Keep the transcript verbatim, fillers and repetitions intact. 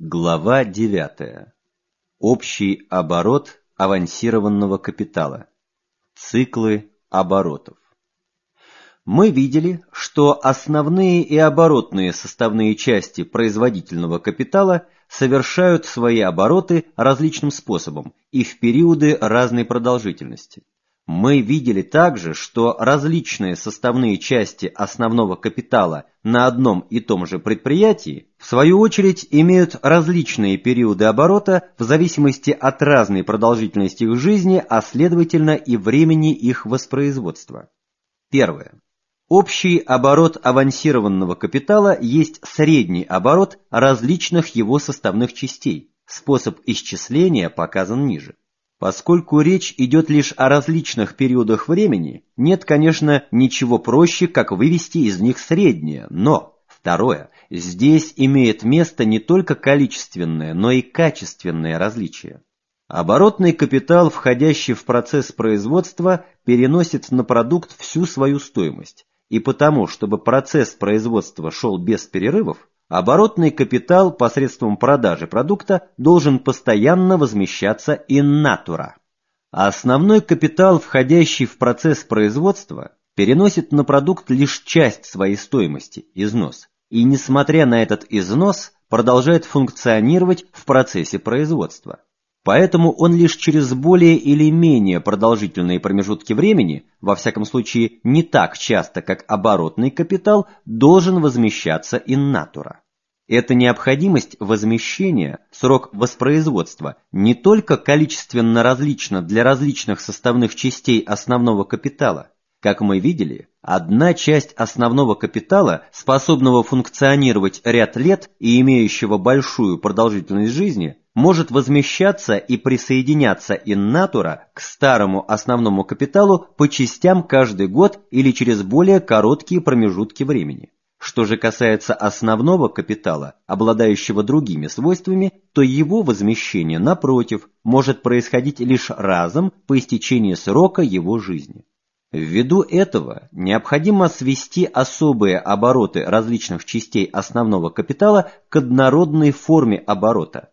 Глава девятая. Общий оборот авансированного капитала. Циклы оборотов. Мы видели, что основные и оборотные составные части производительного капитала совершают свои обороты различным способом и в периоды разной продолжительности. Мы видели также, что различные составные части основного капитала на одном и том же предприятии, в свою очередь, имеют различные периоды оборота в зависимости от разной продолжительности их жизни, а следовательно и времени их воспроизводства. Первое. Общий оборот авансированного капитала есть средний оборот различных его составных частей. Способ исчисления показан ниже. Поскольку речь идет лишь о различных периодах времени, нет, конечно, ничего проще, как вывести из них среднее, но, второе, здесь имеет место не только количественное, но и качественное различие. Оборотный капитал, входящий в процесс производства, переносит на продукт всю свою стоимость, и потому, чтобы процесс производства шел без перерывов, оборотный капитал посредством продажи продукта должен постоянно возмещаться in natura. А основной капитал, входящий в процесс производства, переносит на продукт лишь часть своей стоимости, износ, и, несмотря на этот износ, продолжает функционировать в процессе производства. Поэтому он лишь через более или менее продолжительные промежутки времени, во всяком случае не так часто, как оборотный капитал, должен возмещаться in natura. Эта необходимость возмещения, срок воспроизводства, не только количественно различна для различных составных частей основного капитала. Как мы видели, одна часть основного капитала, способного функционировать ряд лет и имеющего большую продолжительность жизни, может возмещаться и присоединяться in natura к старому основному капиталу по частям каждый год или через более короткие промежутки времени. Что же касается основного капитала, обладающего другими свойствами, то его возмещение, напротив, может происходить лишь разом по истечении срока его жизни. Ввиду этого необходимо свести особые обороты различных частей основного капитала к однородной форме оборота,